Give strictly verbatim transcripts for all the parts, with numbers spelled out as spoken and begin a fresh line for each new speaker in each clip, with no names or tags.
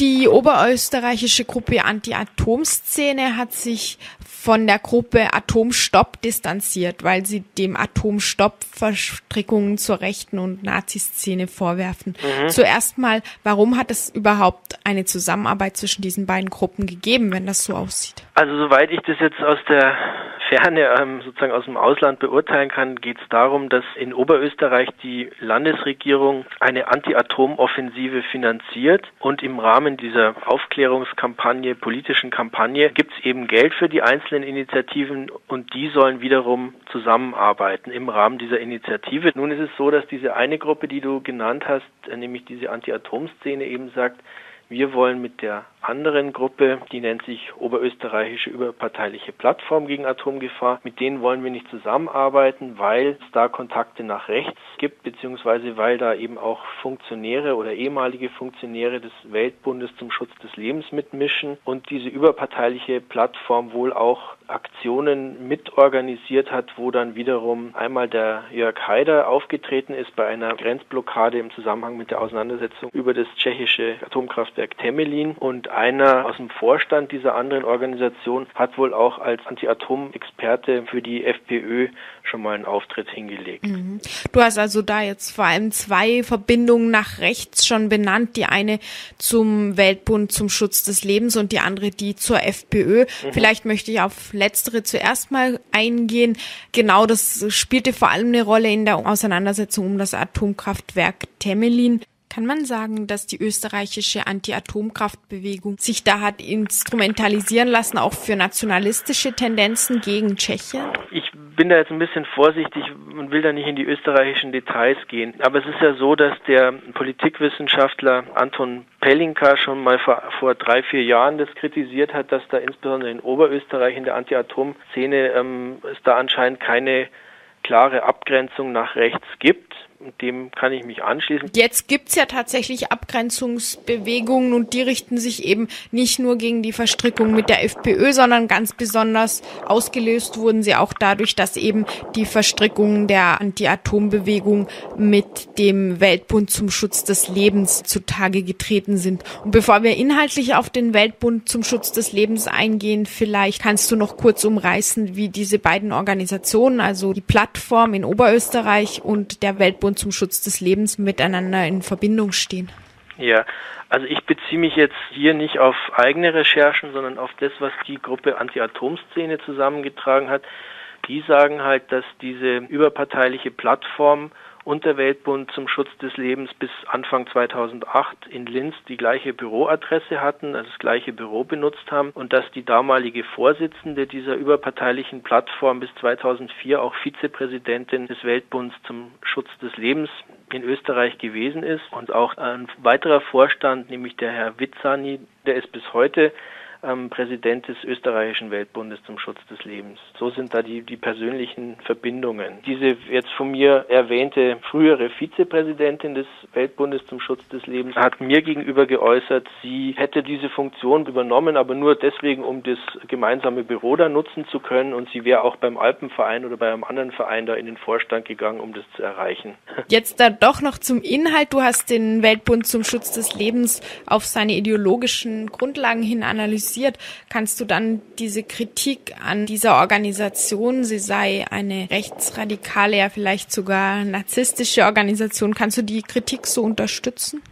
Die oberösterreichische Gruppe Anti-Atom-Szene hat sich von der Gruppe Atomstopp distanziert, weil sie dem Atomstopp Verstrickungen zur rechten und Nazi-Szene vorwerfen. Mhm. Zuerst mal, warum hat es überhaupt eine Zusammenarbeit zwischen diesen beiden Gruppen gegeben, wenn das so aussieht?
Also soweit ich das jetzt aus der Ferne, ähm, sozusagen aus dem Ausland beurteilen kann, geht es darum, dass in Oberösterreich die Landesregierung eine Anti-Atom-Offensive finanziert und im Rahmen dieser Aufklärungskampagne, politischen Kampagne, gibt es eben Geld für die einzelnen Initiativen und die sollen wiederum zusammenarbeiten im Rahmen dieser Initiative. Nun ist es so, dass diese eine Gruppe, die du genannt hast, nämlich diese Anti-Atom-Szene eben sagt, wir wollen mit der anderen Gruppe, die nennt sich Oberösterreichische Überparteiliche Plattform gegen Atomgefahr, mit denen wollen wir nicht zusammenarbeiten, weil es da Kontakte nach rechts gibt, beziehungsweise weil da eben auch Funktionäre oder ehemalige Funktionäre des Weltbundes zum Schutz des Lebens mitmischen und diese überparteiliche Plattform wohl auch Aktionen mitorganisiert hat, wo dann wiederum einmal der Jörg Haider aufgetreten ist bei einer Grenzblockade im Zusammenhang mit der Auseinandersetzung über das tschechische Atomkraftwerk Temelin und einer aus dem Vorstand dieser anderen Organisation hat wohl auch als Anti-Atom-Experte für die FPÖ schon mal einen Auftritt hingelegt.
Mhm. Du hast also da jetzt vor allem zwei Verbindungen nach rechts schon benannt, die eine zum Weltbund zum Schutz des Lebens und die andere die zur FPÖ. Mhm. Vielleicht möchte ich auf letztere zuerst mal eingehen. Genau, das spielte vor allem eine Rolle in der Auseinandersetzung um das Atomkraftwerk Temelin. Kann man sagen, dass die österreichische Anti-Atomkraftbewegung sich da hat instrumentalisieren lassen, auch für nationalistische Tendenzen gegen Tschechien?
Ich bin da jetzt ein bisschen vorsichtig und will da nicht in die österreichischen Details gehen. Aber es ist ja so, dass der Politikwissenschaftler Anton Pelinka schon mal vor, vor drei, vier Jahren das kritisiert hat, dass da insbesondere in Oberösterreich in der Anti-Atom-Szene ähm, es da anscheinend keine klare Abgrenzung nach rechts gibt. Dem kann ich mich anschließen.
Jetzt gibt's ja tatsächlich Abgrenzungsbewegungen und die richten sich eben nicht nur gegen die Verstrickung mit der FPÖ, sondern ganz besonders ausgelöst wurden sie auch dadurch, dass eben die Verstrickungen der Anti-Atom-Bewegung mit dem Weltbund zum Schutz des Lebens zutage getreten sind. Und bevor wir inhaltlich auf den Weltbund zum Schutz des Lebens eingehen, vielleicht kannst du noch kurz umreißen, wie diese beiden Organisationen, also die Plattform in Oberösterreich und der Weltbund zum Schutz des Lebens miteinander in Verbindung stehen.
Ja, also ich beziehe mich jetzt hier nicht auf eigene Recherchen, sondern auf das, was die Gruppe Anti-Atom-Szene zusammengetragen hat. Die sagen halt, dass diese überparteiliche Plattform und der Weltbund zum Schutz des Lebens bis Anfang zweitausendacht in Linz die gleiche Büroadresse hatten, also das gleiche Büro benutzt haben und dass die damalige Vorsitzende dieser überparteilichen Plattform bis zweitausendvier auch Vizepräsidentin des Weltbunds zum Schutz des Lebens in Österreich gewesen ist und auch ein weiterer Vorstand, nämlich der Herr Witzani, der ist bis heute ähm, Präsident des österreichischen Weltbundes zum Schutz des Lebens. So sind da die, die persönlichen Verbindungen. Diese jetzt von mir erwähnte frühere Vizepräsidentin des Weltbundes zum Schutz des Lebens hat mir gegenüber geäußert, sie hätte diese Funktion übernommen, aber nur deswegen, um das gemeinsame Büro da nutzen zu können und sie wäre auch beim Alpenverein oder bei einem anderen Verein da in den Vorstand gegangen, um das zu erreichen.
Jetzt da doch noch zum Inhalt. Du hast den Weltbund zum Schutz des Lebens auf seine ideologischen Grundlagen hin analysiert. Kannst du dann diese Kritik an dieser Organisation, sie sei eine rechtsradikale, ja vielleicht sogar narzisstische Organisation, kannst du die Kritik so unterstützen?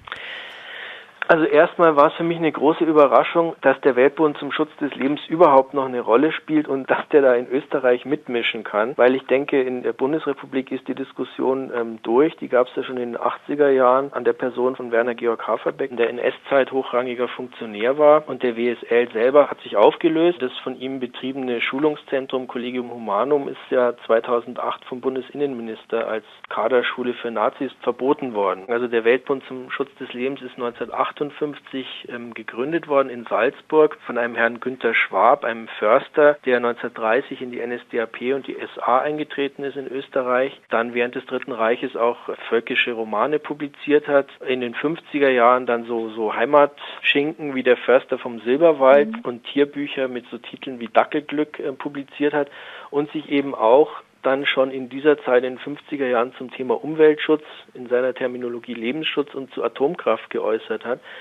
Also erstmal war es für mich eine große Überraschung, dass der Weltbund zum Schutz des Lebens überhaupt noch eine Rolle spielt und dass der da in Österreich mitmischen kann, weil ich denke, in der Bundesrepublik ist die Diskussion ähm, durch. Die gab es ja schon in den achtziger Jahren an der Person von Werner Georg Haferbeck, der in S Zeit hochrangiger Funktionär war und der W S L selber hat sich aufgelöst. Das von ihm betriebene Schulungszentrum Collegium Humanum ist ja zweitausendacht vom Bundesinnenminister als Kaderschule für Nazis verboten worden. Also der Weltbund zum Schutz des Lebens ist neunzehnhundertachtundfünfzig ähm, gegründet worden in Salzburg von einem Herrn Günter Schwab, einem Förster, der neunzehnhundertdreißig in die N S D A P und die S A eingetreten ist in Österreich, dann während des Dritten Reiches auch völkische Romane publiziert hat, in den fünfziger Jahren dann so, so Heimatschinken wie der Förster vom Silberwald mhm. und Tierbücher mit so Titeln wie Dackelglück äh, publiziert hat und sich eben auch dann schon in dieser Zeit in den fünfziger Jahren zum Thema Umweltschutz, in seiner Terminologie Lebensschutz und zu Atomkraft geäußert hat.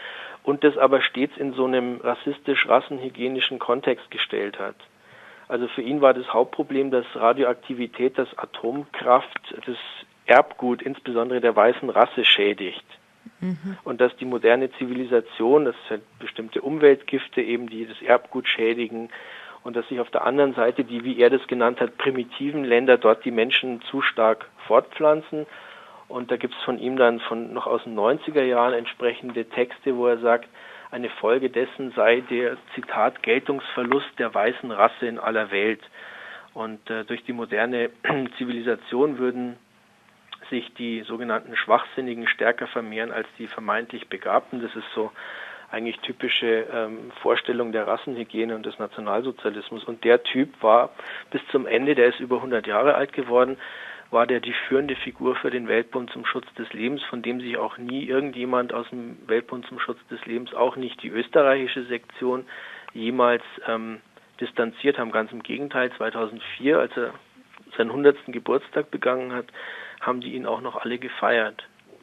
und das aber stets in so einem rassistisch-rassenhygienischen Kontext gestellt hat. Also für ihn war das Hauptproblem, dass Radioaktivität, dass Atomkraft das Erbgut insbesondere der weißen Rasse schädigt. Mhm. Und dass die moderne Zivilisation, das sind bestimmte Umweltgifte eben, die das Erbgut schädigen, und dass sich auf der anderen Seite die, wie er das genannt hat, primitiven Länder dort die Menschen zu stark fortpflanzen. Und da gibt es von ihm dann von noch aus den neunziger Jahren entsprechende Texte, wo er sagt, eine Folge dessen sei der, Zitat, Geltungsverlust der weißen Rasse in aller Welt. Und äh, durch die moderne Zivilisation würden sich die sogenannten Schwachsinnigen stärker vermehren als die vermeintlich Begabten. Das ist so eigentlich typische ähm, Vorstellung der Rassenhygiene und des Nationalsozialismus. Und der Typ war bis zum Ende, der ist über hundert Jahre alt geworden, war der die führende Figur für den Weltbund zum Schutz des Lebens, von dem sich auch nie irgendjemand aus dem Weltbund zum Schutz des Lebens, auch nicht die österreichische Sektion, jemals ähm, distanziert haben. Ganz im Gegenteil, zweitausendvier, als er seinen hundertsten Geburtstag begangen hat, haben die ihn auch noch alle gefeiert.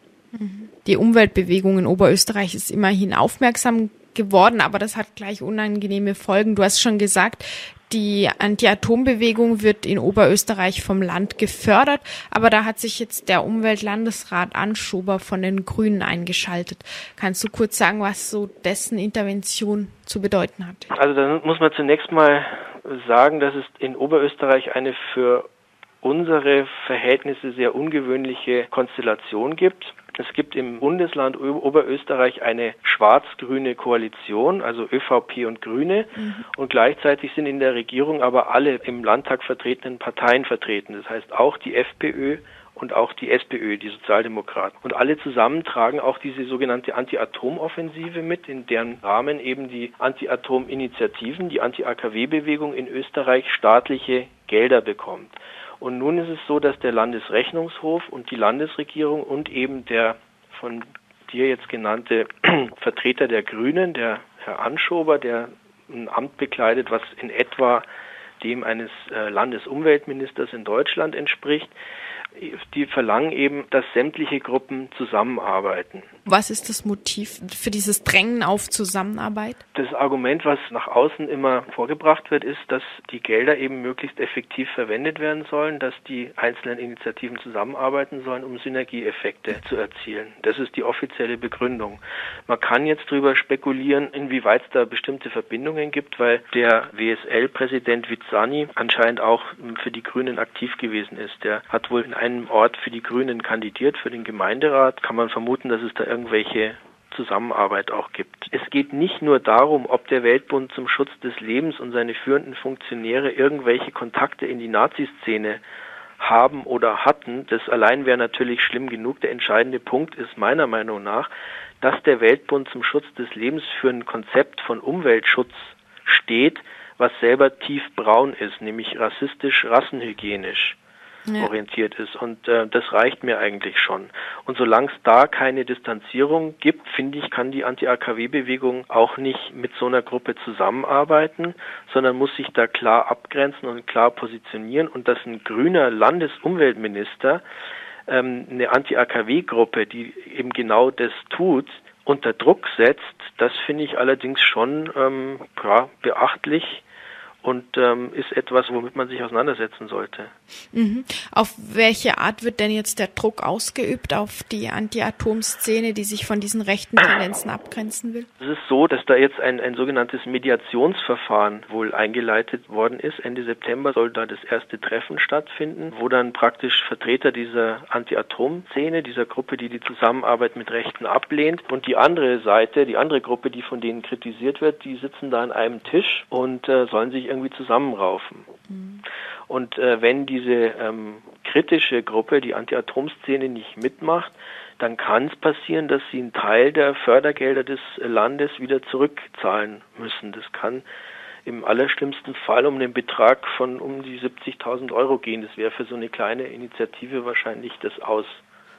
Die Umweltbewegung in Oberösterreich ist immerhin aufmerksam geworden, aber das hat gleich unangenehme Folgen. Du hast schon gesagt, die Anti-Atom-Bewegung wird in Oberösterreich vom Land gefördert, aber da hat sich jetzt der Umweltlandesrat Anschober von den Grünen eingeschaltet. Kannst du kurz sagen, was so dessen Intervention zu bedeuten hat?
Also da muss man zunächst mal sagen, dass es in Oberösterreich eine für unsere Verhältnisse sehr ungewöhnliche Konstellation gibt. Es gibt im Bundesland Oberösterreich eine schwarz-grüne Koalition, also ÖVP und Grüne, mhm. und gleichzeitig sind in der Regierung aber alle im Landtag vertretenen Parteien vertreten. Das heißt auch die FPÖ und auch die SPÖ, die Sozialdemokraten. Und alle zusammen tragen auch diese sogenannte Anti-Atom-Offensive mit, in deren Rahmen eben die Anti-Atom-Initiativen, die Anti-A K W-Bewegung in Österreich staatliche Gelder bekommt. Und nun ist es so, dass der Landesrechnungshof und die Landesregierung und eben der von dir jetzt genannte Vertreter der Grünen, der Herr Anschober, der ein Amt bekleidet, was in etwa dem eines Landesumweltministers in Deutschland entspricht, die verlangen eben, dass sämtliche Gruppen zusammenarbeiten.
Was ist das Motiv für dieses Drängen auf Zusammenarbeit?
Das Argument, was nach außen immer vorgebracht wird, ist, dass die Gelder eben möglichst effektiv verwendet werden sollen, dass die einzelnen Initiativen zusammenarbeiten sollen, um Synergieeffekte zu erzielen. Das ist die offizielle Begründung. Man kann jetzt darüber spekulieren, inwieweit es da bestimmte Verbindungen gibt, weil der W S L-Präsident Vizani anscheinend auch für die Grünen aktiv gewesen ist. Der hat wohl in einem Ort für die Grünen kandidiert, für den Gemeinderat. Kann man vermuten, dass es da irgendwelche Zusammenarbeit auch gibt. Es geht nicht nur darum, ob der Weltbund zum Schutz des Lebens und seine führenden Funktionäre irgendwelche Kontakte in die Nazi-Szene haben oder hatten. Das allein wäre natürlich schlimm genug. Der entscheidende Punkt ist meiner Meinung nach, dass der Weltbund zum Schutz des Lebens für ein Konzept von Umweltschutz steht, was selber tiefbraun ist, nämlich rassistisch-rassenhygienisch ja. orientiert ist. Und äh, das reicht mir eigentlich schon. Und solange es da keine Distanzierung gibt, finde ich, kann die Anti-A K W-Bewegung auch nicht mit so einer Gruppe zusammenarbeiten, sondern muss sich da klar abgrenzen und klar positionieren. Und dass ein grüner Landesumweltminister ähm, eine Anti-A K W-Gruppe, die eben genau das tut, unter Druck setzt, das finde ich allerdings schon ähm, ja, beachtlich. Und ähm, ist etwas, womit man sich auseinandersetzen sollte.
Mhm. Auf welche Art wird denn jetzt der Druck ausgeübt auf die Anti-Atom-Szene, die sich von diesen rechten Tendenzen abgrenzen will?
Es ist so, dass da jetzt ein, ein sogenanntes Mediationsverfahren wohl eingeleitet worden ist. Ende September soll da das erste Treffen stattfinden, wo dann praktisch Vertreter dieser Anti-Atom-Szene, dieser Gruppe, die die Zusammenarbeit mit Rechten ablehnt, und die andere Seite, die andere Gruppe, die von denen kritisiert wird, die sitzen da an einem Tisch und äh, sollen sich irgendwie zusammenraufen. Mhm. Und äh, wenn diese ähm, kritische Gruppe, die Anti-Atom-Szene, nicht mitmacht, dann kann es passieren, dass sie einen Teil der Fördergelder des Landes wieder zurückzahlen müssen. Das kann im allerschlimmsten Fall um den Betrag von um die siebzigtausend Euro gehen. Das wäre für so eine kleine Initiative wahrscheinlich das Aus.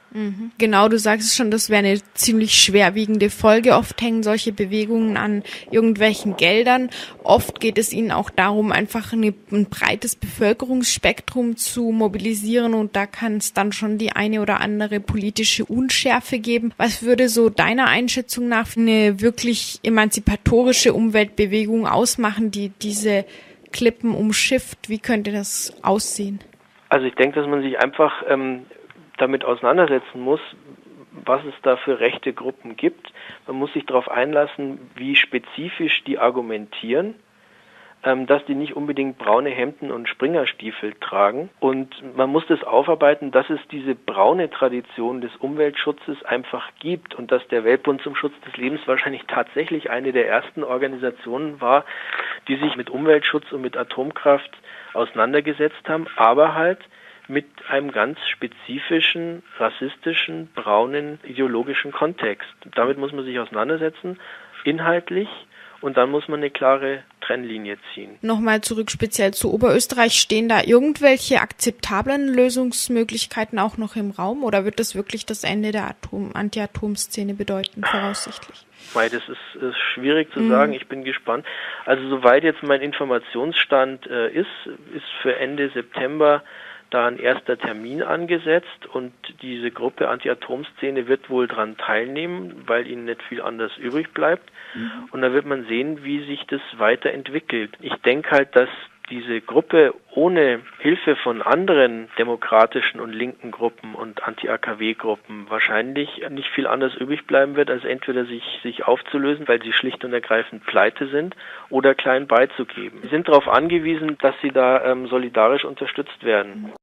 Mhm. Genau, du sagst es schon, das wäre eine ziemlich schwerwiegende Folge. Oft hängen solche Bewegungen an irgendwelchen Geldern. Oft geht es ihnen auch darum, einfach eine, ein breites Bevölkerungsspektrum zu mobilisieren und da kann es dann schon die eine oder andere politische Unschärfe geben. Was würde so deiner Einschätzung nach eine wirklich emanzipatorische Umweltbewegung ausmachen, die diese Klippen umschifft? Wie könnte das aussehen?
Also ich denke, dass man sich einfach ähm, damit auseinandersetzen muss, was es da für rechte Gruppen gibt. Man muss sich darauf einlassen, wie spezifisch die argumentieren, ähm, dass die nicht unbedingt braune Hemden und Springerstiefel tragen. Und man muss das aufarbeiten, dass es diese braune Tradition des Umweltschutzes einfach gibt und dass der Weltbund zum Schutz des Lebens wahrscheinlich tatsächlich eine der ersten Organisationen war, die sich mit Umweltschutz und mit Atomkraft auseinandergesetzt haben, aber halt mit einem ganz spezifischen, rassistischen, braunen, ideologischen Kontext. Damit muss man sich auseinandersetzen, inhaltlich, und dann muss man eine klare Trennlinie ziehen.
Nochmal zurück speziell zu Oberösterreich. Stehen da irgendwelche akzeptablen Lösungsmöglichkeiten auch noch im Raum oder wird das wirklich das Ende der Atom- Anti-Atom-Szene bedeuten, voraussichtlich?
Das ist, ist schwierig zu sagen, ich bin gespannt. Also soweit jetzt mein Informationsstand äh, ist, ist für Ende September da ein erster Termin angesetzt und diese Gruppe Anti-Atom-Szene wird wohl dran teilnehmen, weil ihnen nicht viel anders übrig bleibt. Mhm. Und da wird man sehen, wie sich das weiterentwickelt. Ich denke halt, dass diese Gruppe ohne Hilfe von anderen demokratischen und linken Gruppen und Anti-A K W-Gruppen wahrscheinlich nicht viel anders übrig bleiben wird, als entweder sich, sich aufzulösen, weil sie schlicht und ergreifend pleite sind, oder klein beizugeben. Sie sind darauf angewiesen, dass sie da ähm, solidarisch unterstützt werden.